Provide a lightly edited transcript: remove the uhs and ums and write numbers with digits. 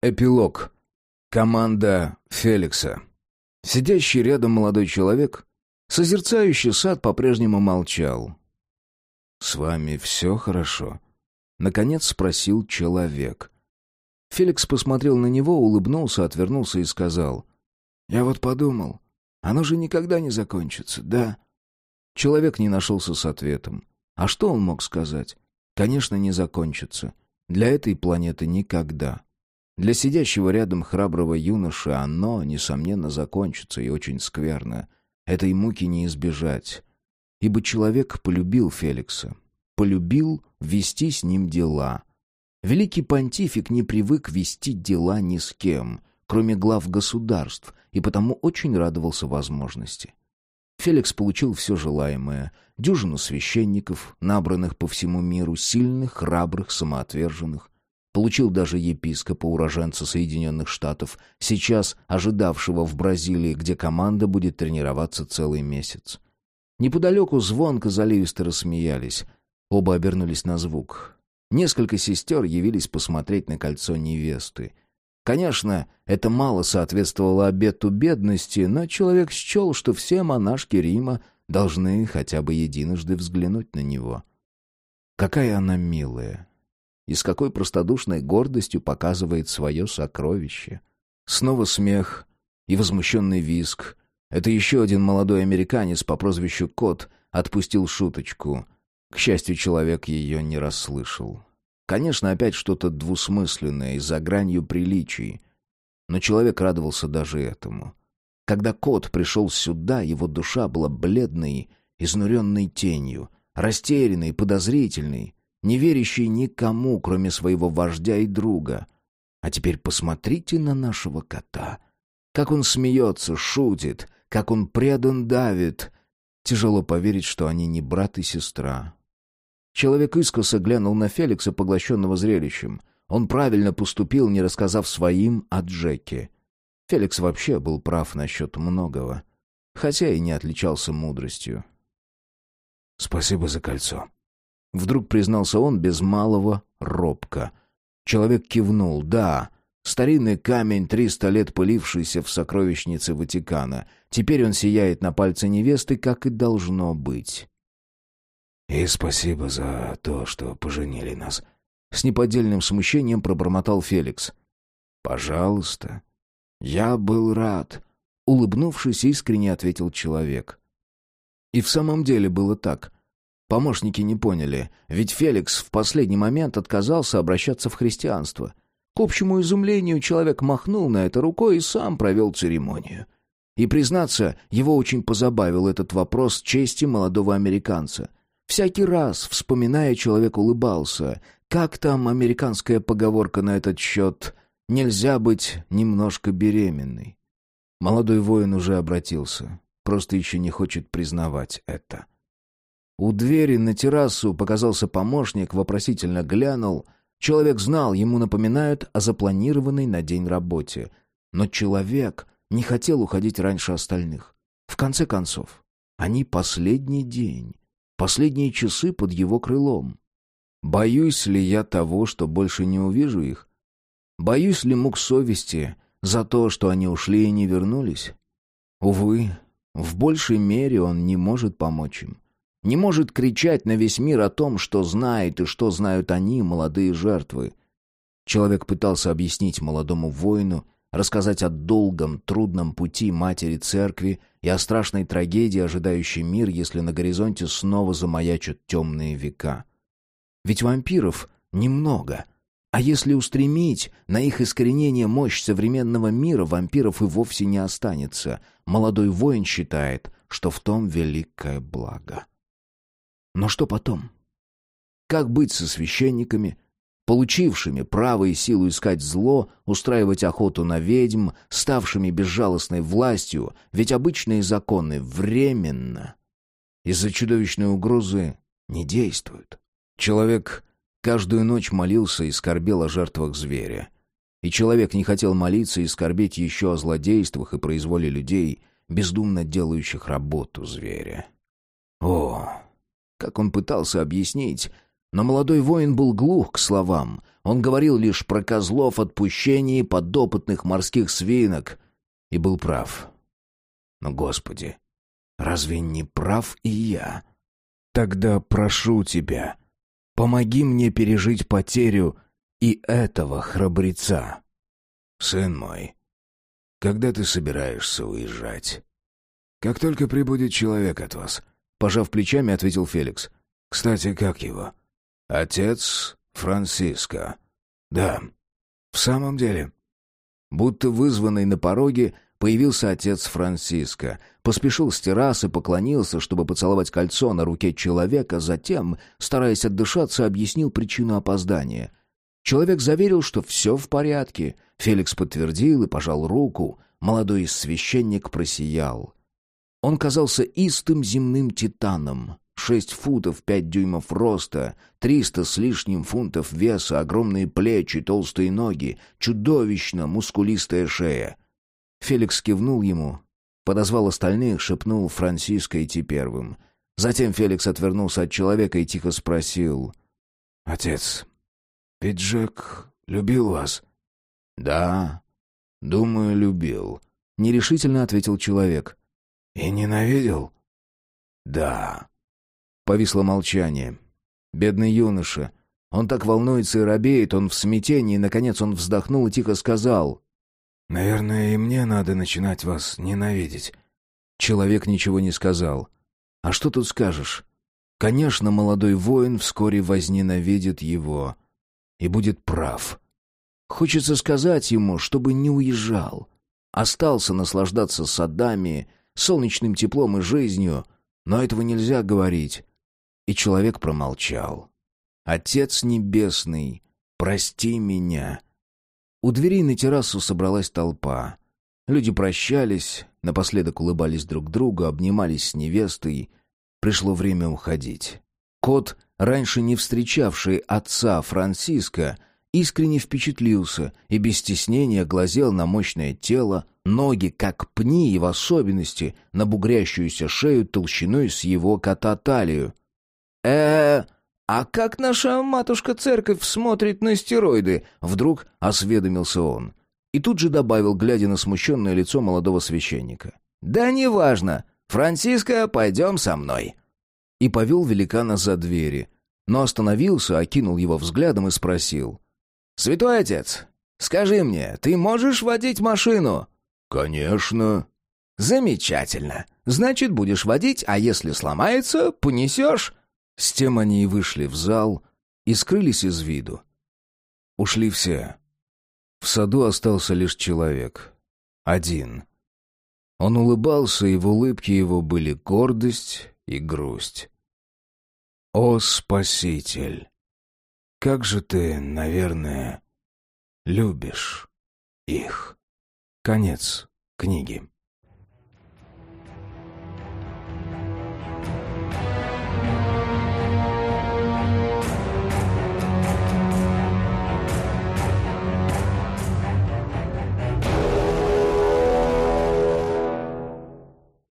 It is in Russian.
Эпилог. Команда Феликса. Сидящий рядом молодой человек, созерцающий сад, по-прежнему молчал. «С вами все хорошо?» — наконец спросил человек. Феликс посмотрел на него, улыбнулся, отвернулся и сказал: «Я вот подумал, оно же никогда не закончится, да?» Человек не нашелся с ответом. А что он мог сказать? Конечно, не закончится. Для этой планеты никогда. Для сидящего рядом храброго юноши оно, несомненно, закончится, и очень скверно. Этой муки не избежать. Ибо человек полюбил Феликса. Полюбил вести с ним дела. Великий понтифик не привык вести дела ни с кем, кроме глав государств, и потому очень радовался возможности. Феликс получил все желаемое: дюжину священников, набранных по всему миру, сильных, храбрых, самоотверженных. Получил даже епископа, уроженца Соединенных Штатов, сейчас ожидавшего в Бразилии, где команда будет тренироваться целый месяц. Неподалеку звонко заливисто рассмеялись. Оба обернулись на звук. Несколько сестер явились посмотреть на кольцо невесты. Конечно, это мало соответствовало обету бедности, но человек счел, что все монашки Рима должны хотя бы единожды взглянуть на него. Какая она милая! И с какой простодушной гордостью показывает свое сокровище. Снова смех и возмущенный визг. Это еще один молодой американец по прозвищу Кот отпустил шуточку. К счастью, человек ее не расслышал. Конечно, опять что-то двусмысленное и за гранью приличий. Но человек радовался даже этому. Когда Кот пришел сюда, его душа была бледной, изнуренной тенью, растерянной, подозрительной, не верящий никому, кроме своего вождя и друга. А теперь посмотрите на нашего кота. Как он смеется, шутит, как он предан давит. Тяжело поверить, что они не брат и сестра. Человек искоса глянул на Феликса, поглощенного зрелищем. Он правильно поступил, не рассказав своим о Джеке. Феликс вообще был прав насчет многого, хотя и не отличался мудростью. «Спасибо за кольцо», — вдруг признался он без малого робко. Человек кивнул. «Да, старинный камень, 300 лет пылившийся в сокровищнице Ватикана. Теперь он сияет на пальце невесты, как и должно быть». «И спасибо за то, что поженили нас», — с неподдельным смущением пробормотал Феликс. «Пожалуйста. Я был рад», — улыбнувшись, искренне ответил человек. И в самом деле было так. Помощники не поняли, ведь Феликс в последний момент отказался обращаться в христианство. К общему изумлению человек махнул на это рукой и сам провел церемонию. И, признаться, его очень позабавил этот вопрос чести молодого американца. Всякий раз, вспоминая, человек улыбался. Как там американская поговорка на этот счет? «Нельзя быть немножко беременной». Молодой воин уже обратился, просто еще не хочет признавать это. У двери на террасу показался помощник, вопросительно глянул. Человек знал, ему напоминают о запланированной на день работе. Но человек не хотел уходить раньше остальных. В конце концов, они последний день, последние часы под его крылом. Боюсь ли я того, что больше не увижу их? Боюсь ли мук совести за то, что они ушли и не вернулись? Увы, в большей мере он не может помочь им. Не может кричать на весь мир о том, что знает и что знают они, молодые жертвы. Человек пытался объяснить молодому воину, рассказать о долгом, трудном пути матери церкви и о страшной трагедии, ожидающей мир, если на горизонте снова замаячат темные века. Ведь вампиров немного. А если устремить на их искоренение мощь современного мира, вампиров и вовсе не останется. Молодой воин считает, что в том великое благо. Но что потом? Как быть со священниками, получившими право и силу искать зло, устраивать охоту на ведьм, ставшими безжалостной властью, ведь обычные законы временно из-за чудовищной угрозы не действуют? Человек каждую ночь молился и скорбел о жертвах зверя. И человек не хотел молиться и скорбеть еще о злодействах и произволе людей, бездумно делающих работу зверя. О, как он пытался объяснить, Но молодой воин был глух к словам. Он говорил лишь про козлов отпущения и подопытных морских свинок. И был прав. Но, Господи, разве не прав и я? Тогда прошу Тебя, помоги мне пережить потерю и этого храбреца. Сын мой, когда ты собираешься уезжать? Как только прибудет человек от вас, пожав плечами, ответил Феликс. Кстати, как его? Отец Франциско. Да, в самом деле. Будто вызванный на пороге, появился отец Франциско, поспешил с террасы, поклонился, чтобы поцеловать кольцо на руке человека, затем, стараясь отдышаться, объяснил причину опоздания. Человек заверил, что все в порядке. Феликс подтвердил и пожал руку. Молодой священник просиял. Он казался истым земным титаном. 6 футов 5 дюймов роста, 300 с лишним фунтов веса, огромные плечи, толстые ноги, чудовищно мускулистая шея. Феликс кивнул ему, подозвал остальных, шепнул Франциско идти первым. Затем Феликс отвернулся от человека и тихо спросил: «Отец, ведь Джек любил вас?» «Да, думаю, любил», — нерешительно ответил человек. «И ненавидел?» «Да». Повисло молчание. Бедный юноша. Он так волнуется и робеет, он в смятении, наконец он вздохнул и тихо сказал: «Наверное, и мне надо начинать вас ненавидеть». Человек ничего не сказал. А что тут скажешь? Конечно, молодой воин вскоре возненавидит его. И будет прав. Хочется сказать ему, чтобы не уезжал. Остался наслаждаться садами, солнечным теплом и жизнью, но этого нельзя говорить. И человек промолчал. «Отец Небесный, прости меня». У дверей на террасу собралась толпа. Люди прощались, напоследок улыбались друг другу, обнимались с невестой. Пришло время уходить. Кот, раньше не встречавший отца Франциско, искренне впечатлился и без стеснения глазел на мощное тело, ноги как пни и в особенности на бугрящуюся шею толщиной с его кота-талию. А как наша матушка-церковь смотрит на стероиды?» Вдруг осведомился он. И тут же добавил, глядя на смущенное лицо молодого священника: «Да неважно. Франциско, пойдем со мной». И повел великана за двери, но остановился, окинул его взглядом и спросил: «Святой отец, скажи мне, ты можешь водить машину?» «Конечно». «Замечательно. Значит, будешь водить, а если сломается, понесешь». С тем они и вышли в зал и скрылись из виду. Ушли все. В саду остался лишь человек. Один. Он улыбался, и в улыбке его были гордость и грусть. «О, Спаситель! Как же ты, наверное, любишь их». Конец книги.